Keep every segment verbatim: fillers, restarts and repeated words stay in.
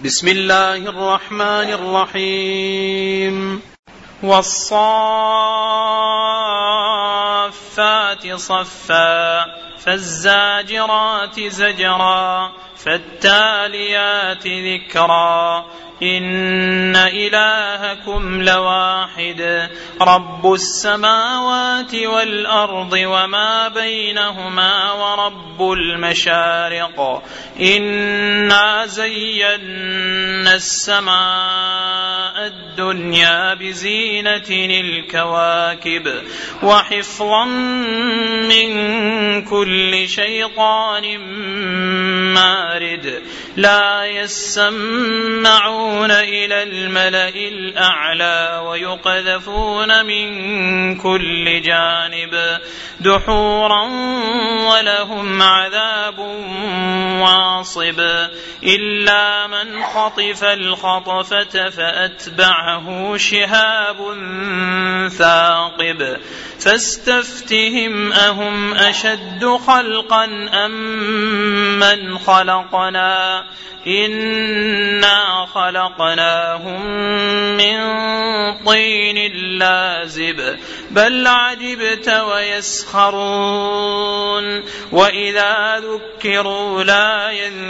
بسم الله الرحمن الرحيم. والصافات صفا فالزاجرات زجرا فالتاليات ذكرا إن إلهكم لواحد رب السماوات والأرض وما بينهما ورب المشارق إنا زينا السماء الدنيا بزينة الكواكب وحفظا من كل شيطان مارد لا يسمعون إلى الملأ الأعلى ويقذفون من كل جانب دحورا ولهم عذاب واصب إلا من خطف الخطفة فأتبعه شهاب ثاقب فاستفتهم أهم أشد خلقا أم من خلقنا إنا خلقناهم من طين لازب بل عجبت ويسخرون وإذا ذكروا لا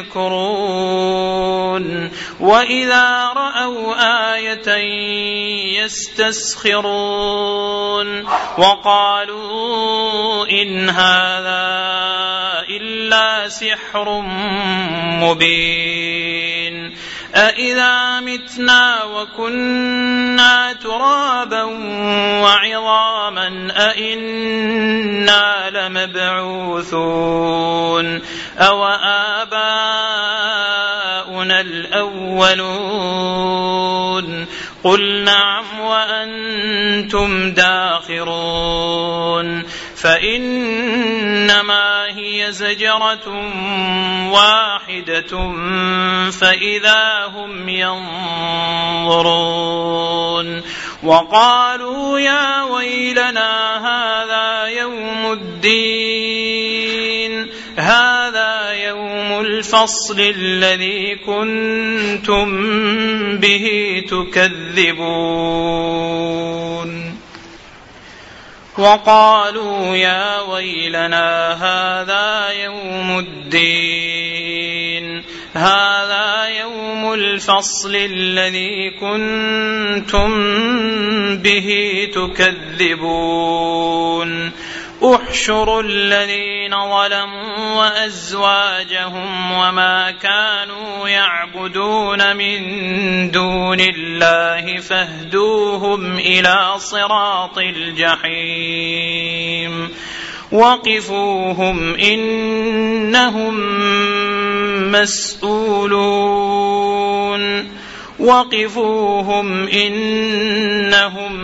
يذكرون وإذا رأوا آية يستسخرون وقالوا إن هذا إلا سحر مبين أإذا متنا وكنا ترابا وعظاما أإنا لمبعوثون أو آباؤنا الأولون قل نعم وأنتم داخرون فإنما هي زجرة واحدة فإذا هم ينظرون وقالوا يا ويلنا هذا يوم الدين هذا يوم الفصل الذي كنتم به تكذبون وقالوا يا ويلنا هذا يوم الدين هذا يوم الفصل الذي كنتم به تكذبون احشروا الذين ظلموا وأزواجهم وما كانوا يعبدون من دون الله فاهدوهم إلى صراط الجحيم وقفوهم إنهم مسؤولون وقفوهم إنهم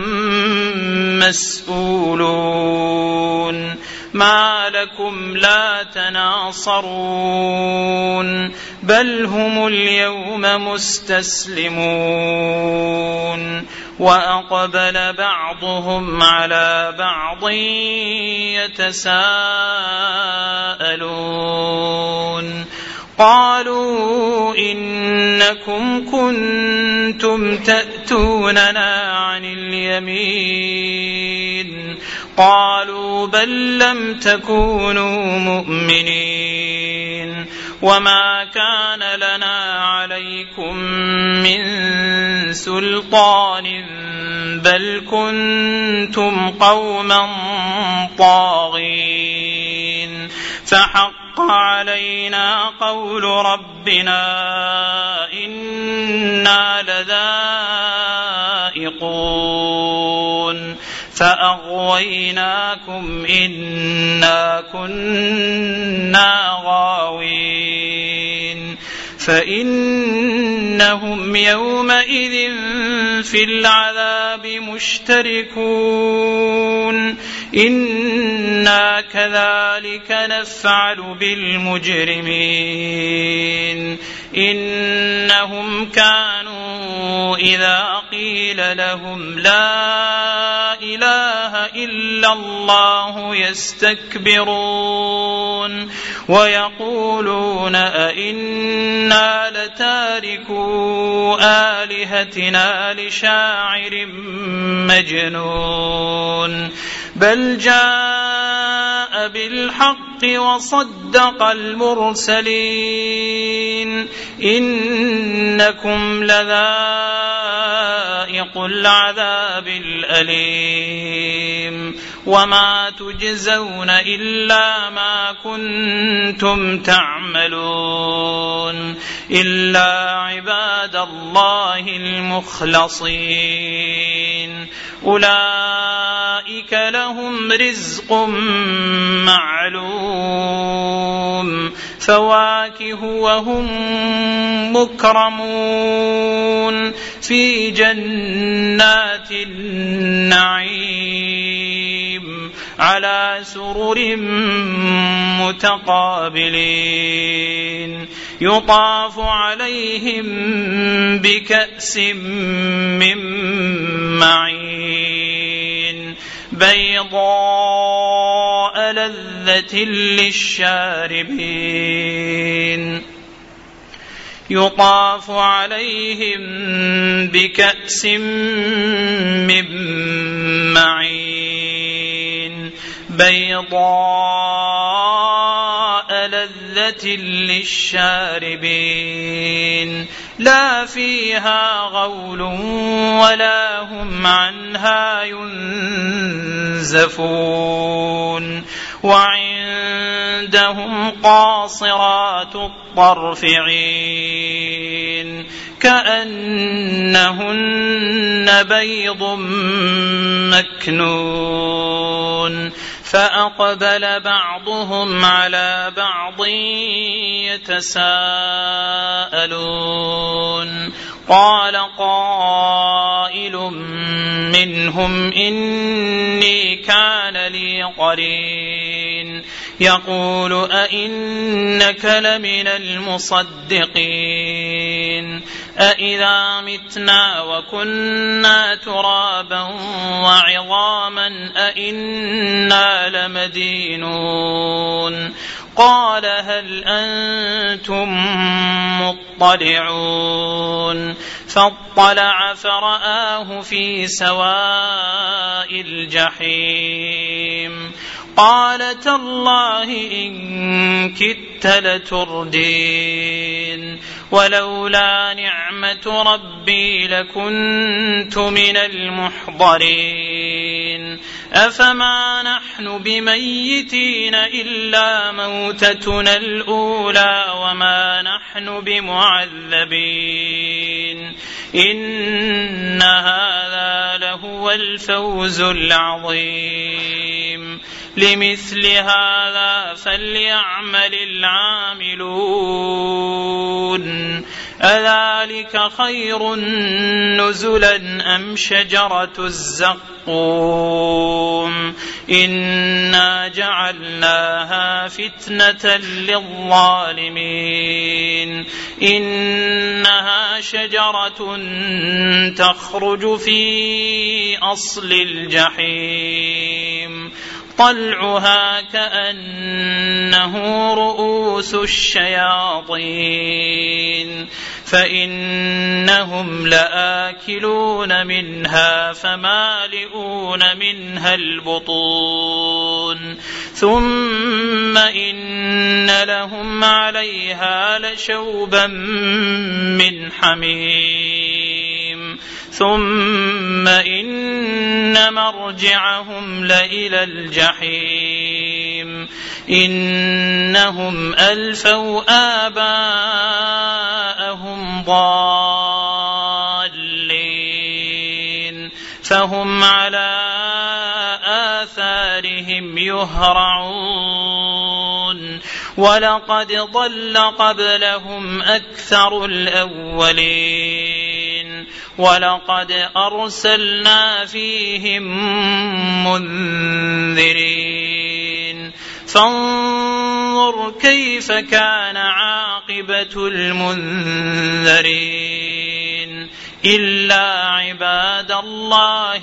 مسؤولون ما لكم لا تناصرون بل هم اليوم مستسلمون وأقبل بعضهم على بعض يتساءلون قالوا إنكم كنتم تأتوننا عن اليمين قالوا بل لم تكونوا مؤمنين وما كان لنا عليكم من سلطان بل كنتم قوما طاغين فحق علينا قول ربنا إنا لذائقون فأغويناكم إنا كنا غاوين فإنهم يومئذ في العذاب مشتركون إنا كذلك نفعل بالمجرمين إنهم كانوا إذا قيل لهم لا إله إلا الله يستكبرون ويقولون أئنا لتاركو آلهتنا لشاعر مجنون بل جاء بالحق وصدق المرسلين إنكم لذائق العذاب الأليم وما تجزون إلا ما كنتم تعملون إلا عباد الله المخلصين أولئك لهم رزق معلوم فواكه وهم مكرمون في جنات النعيم على سرر متقابلين يطاف عليهم بكأس من معين بيضاء لذة للشاربين يطاف عليهم بكأس من معين بيضاء لذة للشاربين لا فيها غول ولا هم عنها ينزفون وعندهم قاصرات الطرف عين كأنهن بيض مكنون فأقبل بعضهم على بعض يتساءلون قال قائل منهم إني كان لي قرين يقول أئنك لمن المصدقين أئذا متنا وكنا ترابا وعظاما أئنا لمدينون قال هل أنتم مطلعون فاطلع فرآه في سواء الجحيم قال تالله إن كدت لتردين ولولا نعمة ربي لكنت من المحضرين أفما نحن بميتين إلا موتتنا الأولى وما نحن بمعذبين إن هذا لهو الفوز العظيم لمثل هذا فليعمل العاملون أذلك خير نزلا أم شجرة الزقوم إنا جعلناها فتنة للظالمين إنها شجرة تخرج في أصل الجحيم طلعها كأنه رؤوس الشياطين فإنهم لآكلون منها فمالئون منها البطون ثم إن لهم عليها لشوبا من حميم ثم إن مرجعهم لإلى الجحيم إنهم ألفوا آباءهم ضالين فهم على آثارهم يهرعون ولقد ضل قبلهم أكثر الأولين ولقد أرسلنا فيهم منذرين فانظر كيف كان عاقبة المنذرين إلا عباد الله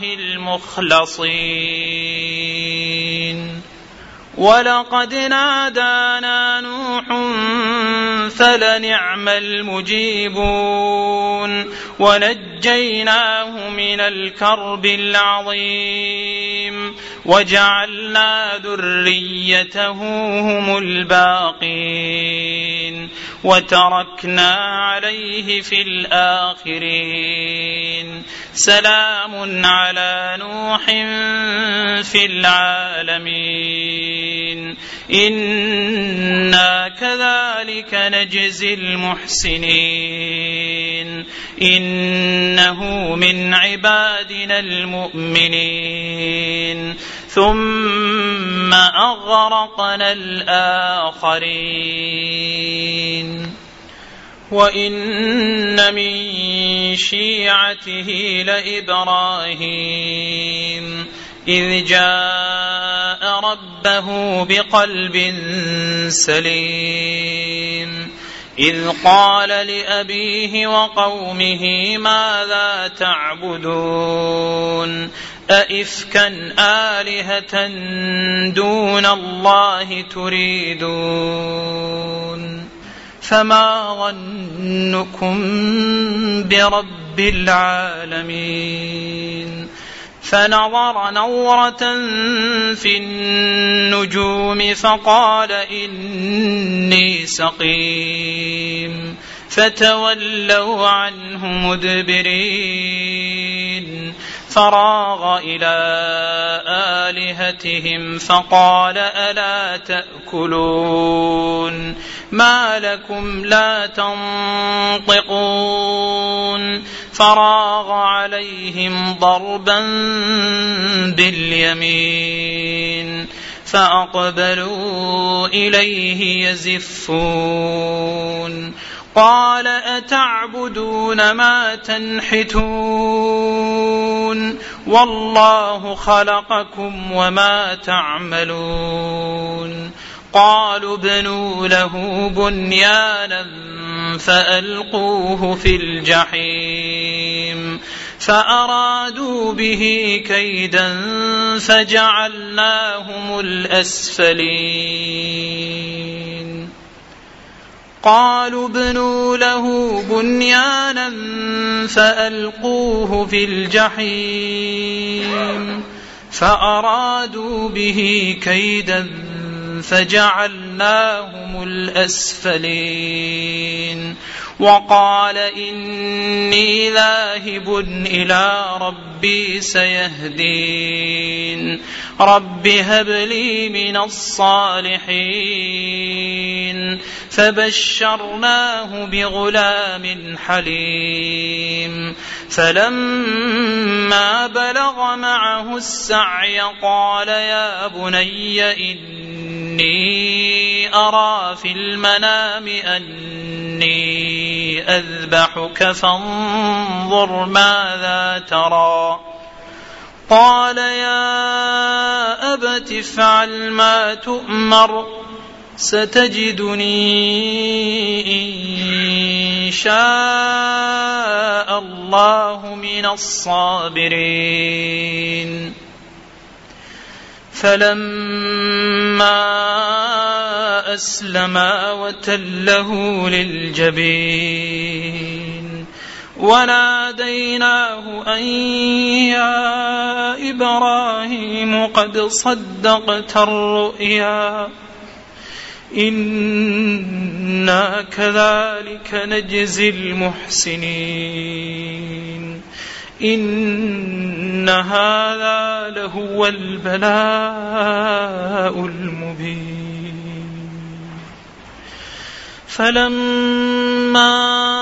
المخلصين. ولقد نادانا نوح فلنعم المجيبون ونجيناه من الكرب العظيم وجعلنا ذريته هم الباقين وتركنا عليه في الآخرين. سلام على نوح في العالمين إنا كذلك نجزي المحسنين إنه من عبادنا المؤمنين ثم أغرقنا الآخرين. وإن من شيعته لإبراهيم إذ جاء ربه بقلب سليم إذ قال لأبيه وقومه ماذا تعبدون أئفكا آلهة دون الله تريدون فما ظنكم برب العالمين. فنظر نظرة في النجوم فقال إني سقيم فتولوا عنه مدبرين. فراغ إلى آلهتهم فقال ألا تأكلون ما لكم لا تنطقون. فراغ عليهم ضربا باليمين فأقبلوا إليه يزفون. قال أتعبدون ما تنحتون والله خلقكم وما تعملون. قالوا ابنوا له بنيانا فألقوه في الجحيم فأرادوا به كيدا فجعلناهم الأسفلين. قالوا ابنوا له بنيانا فألقوه في الجحيم فأرادوا به كيدا فجعلناهم الأسفلين. وقال إني ذاهب إلى ربي سيهدين. رب هب لي من الصالحين. فبشرناه بغلام حليم. فلما بلغ معه السعي قال يا بني إني أرى في المنام أني أذبحك فانظر ماذا ترى. قال يا أبت افعل ما تؤمر ستجدني إن شاء الله من الصابرين. فلما أسلما وتله للجبين وناديناه أن يا إبراهيم قد صدقت الرؤيا إنا كذلك نجزي المحسنين إن هذا لهو البلاء المبين. فلما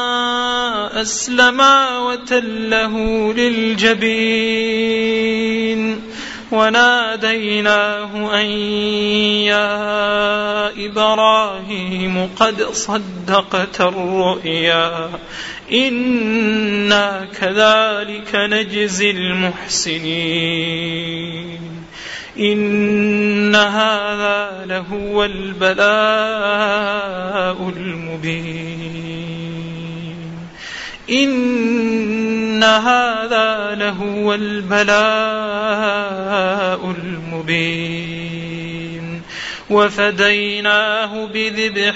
أسلما وتله للجبين وناديناه أن يا إبراهيم قد صدقت الرؤيا إنا كذلك نجزي المحسنين إن هذا لهو البلاء المبين. إن إن هذا لهو البلاء المبين وفديناه بذبح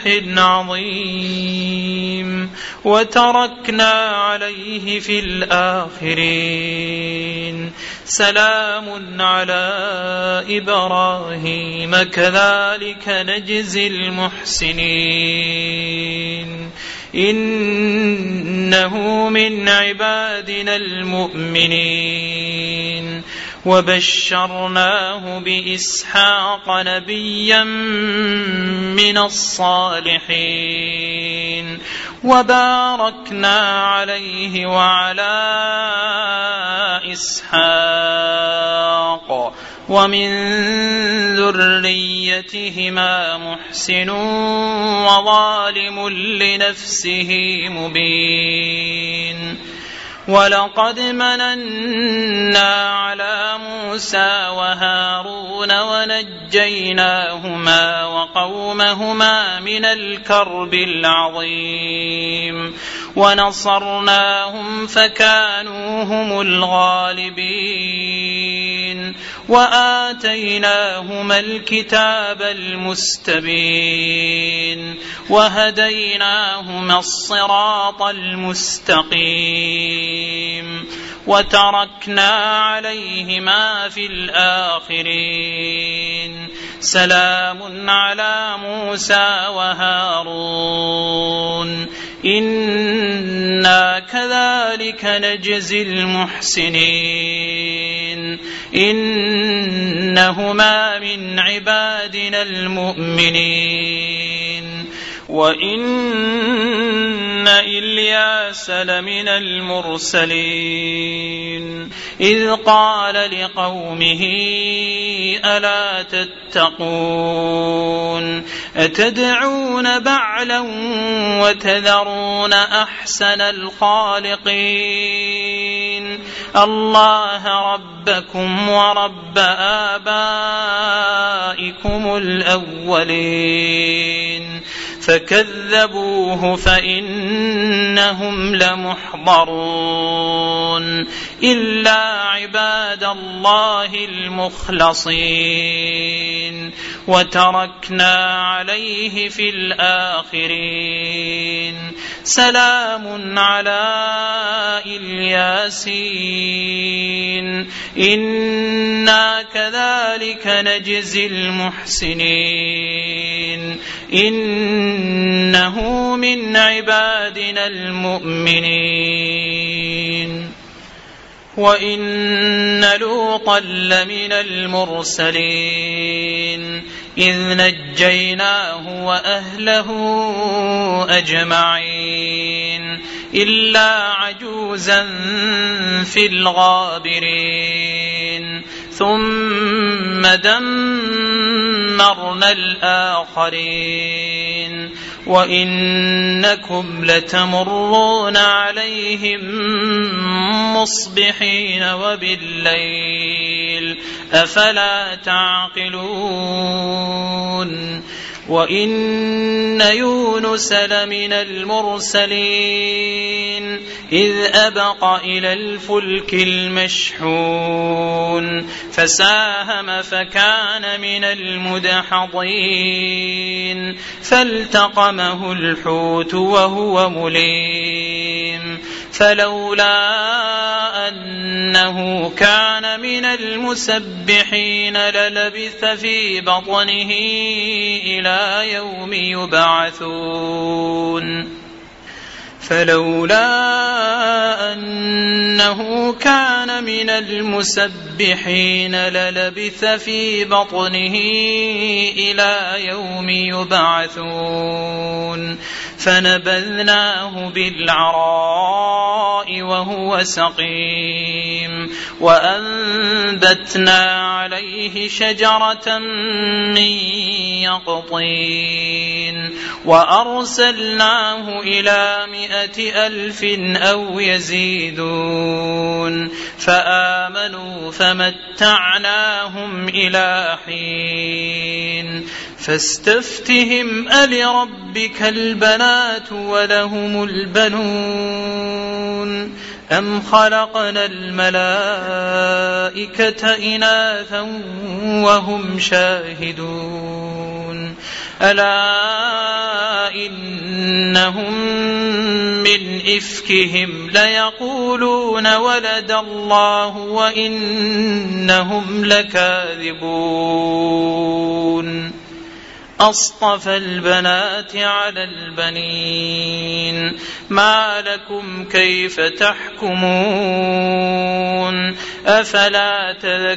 عظيم وتركنا عليه في الآخرين سلام على إبراهيم كذلك نجزي المحسنين إنه من عبادنا المؤمنين وبشرناه بإسحاق نبيا من الصالحين وباركنا عليه وعلى إسحاق ومن ذريتهما محسن وظالم لنفسه مبين ولقد مننا على موسى وهارون ونجيناهما وقومهما من الكرب العظيم ونصرناهم فكانوا هم الغالبين وآتيناهما الكتاب المستبين وهديناهما الصراط المستقيم وتركنا عليهما في الآخرين سلام على موسى وهارون إنا كذلك نجزي المحسنين إنهما من عبادنا المؤمنين وإن إلياس لمن المرسلين إذ قال لقومه ألا تتقون أتدعون بعلا وتذرون أحسن الخالقين الله ربكم ورب آبائكم الأولين فكذبوه فإنهم لمحضرون إلا عباد الله المخلصين وتركنا عليه في الآخرين سلام على الياسين إنا كذلك نجزي المحسنين إنه من عبادنا المؤمنين وإن لوطا لمن المرسلين إذ نجيناه وأهله أجمعين إلا عجوزا في الغابرين ثم دمرنا الآخرين وإنكم لتمرون عليهم مصبحين وبالليل أفلا تعقلون وإن يونس لمن المرسلين إذ أبق إلى الفلك المشحون فساهم فكان من المدحضين فالتقمه الحوت وهو مليم فلولا أنه كان من المسبحين للبث في بطنه إلى يوم يبعثون فلولا أنه كان من المسبحين للبث في بطنه إلى يوم يبعثون فنبذناه بالعراء وهو سقيم وأنبتنا عليه شجرة من يقطين وأرسلناه إلى مئة ألف أو يزيدون فآمنوا فمتعناهم إلى حين فاستفتهم ألربك البنات ولهم البنون أم خلقنا الملائكة إناثا وهم شاهدون ألا إنهم من إفكهم ليقولون ولد الله وإنهم لكاذبون أصطفى البنات على البنين ما لكم كيف تحكمون أفلا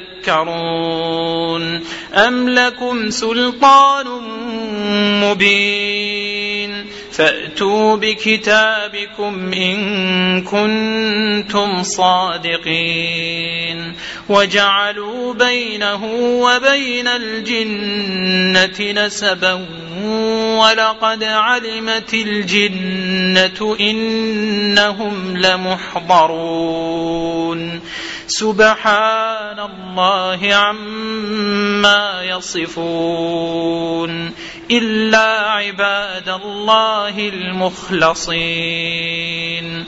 تذكرون أم لكم سلطان مبين فأتوا بكتابكم إن كنتم صادقين وجعلوا بينه وبين الجنة نسبا ولقد علمت الجنة إنهم لمحضرون سبحان الله عما يصفون إلا عباد الله المخلصين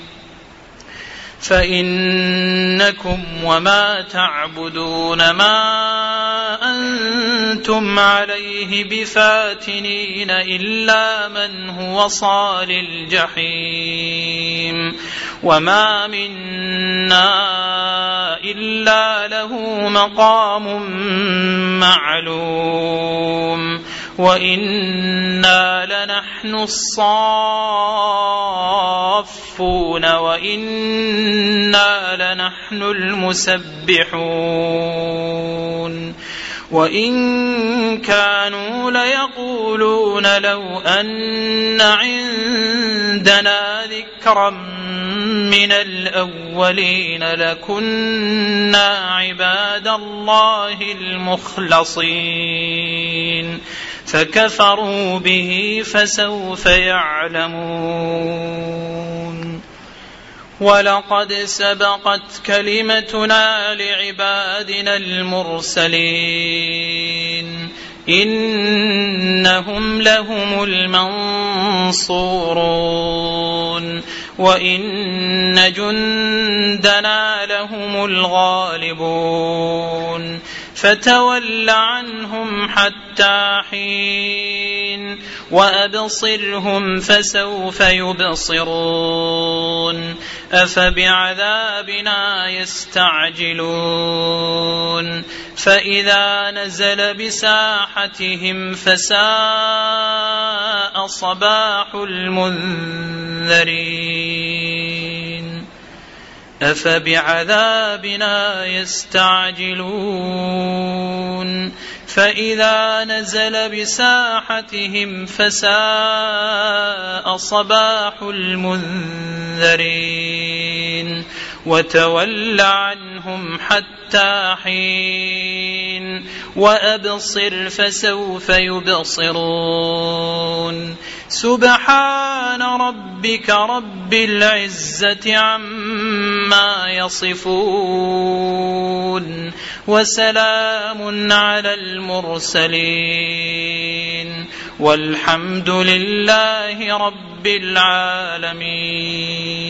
فإنكم وما تعبدون ما أنتم عليه بفاتنين إلا من هو صال الجحيم وما منا إلا له مقام معلوم وإنا لنحن الصافون وإنا لنحن المسبحون وإن كانوا ليقولون لو أن عندنا ذكرا من الأولين لكنا عباد الله المخلصين فكفروا به فسوف يعلمون ولقد سبقت كلمتنا لعبادنا المرسلين إنهم لهم المنصورون وإن جندنا لهم الغالبون فتول عنهم حتى حين وأبصرهم فسوف يبصرون أفبعذابنا يستعجلون فإذا نزل بساحتهم فساء صباح المنذرين أفبعذابنا يستعجلون فإذا نزل بساحتهم فساء صباح المنذرين وتول عنهم حتى حين وأبصر فسوف يبصرون سبحان ربك رب العزة عما يصفون وسلام على المرسلين والحمد لله رب العالمين.